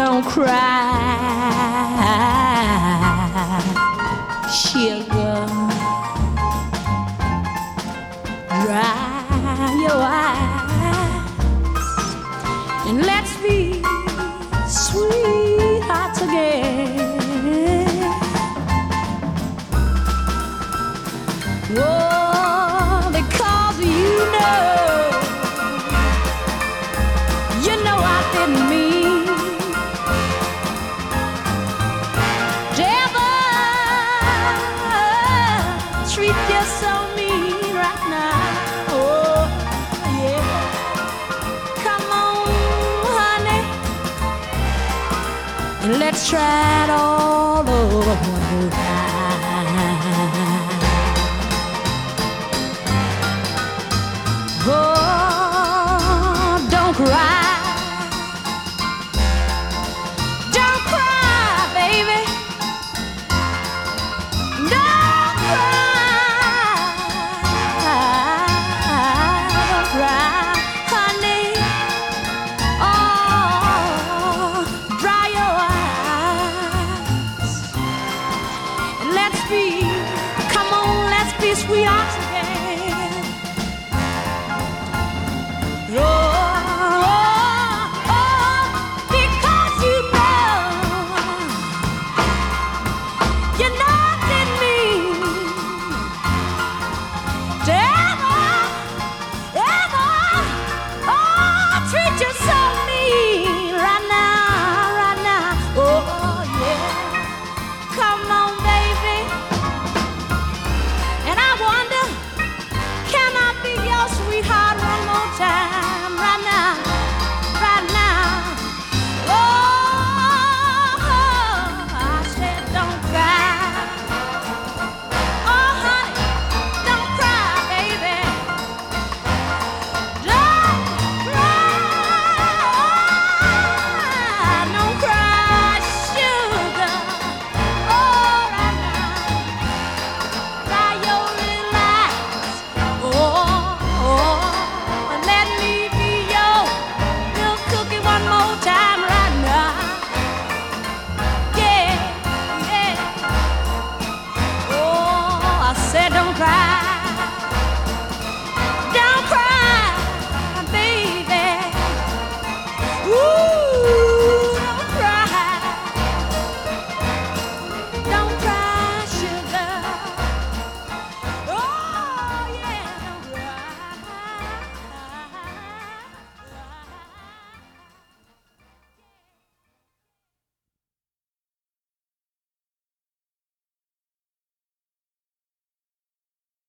don't cry, sugar. Dry your eyes and let's be sweethearts again. Oh, because you know I didn't mean to ever treat you so mean right now. Oh, yeah. Come on, honey, and let's try it all over.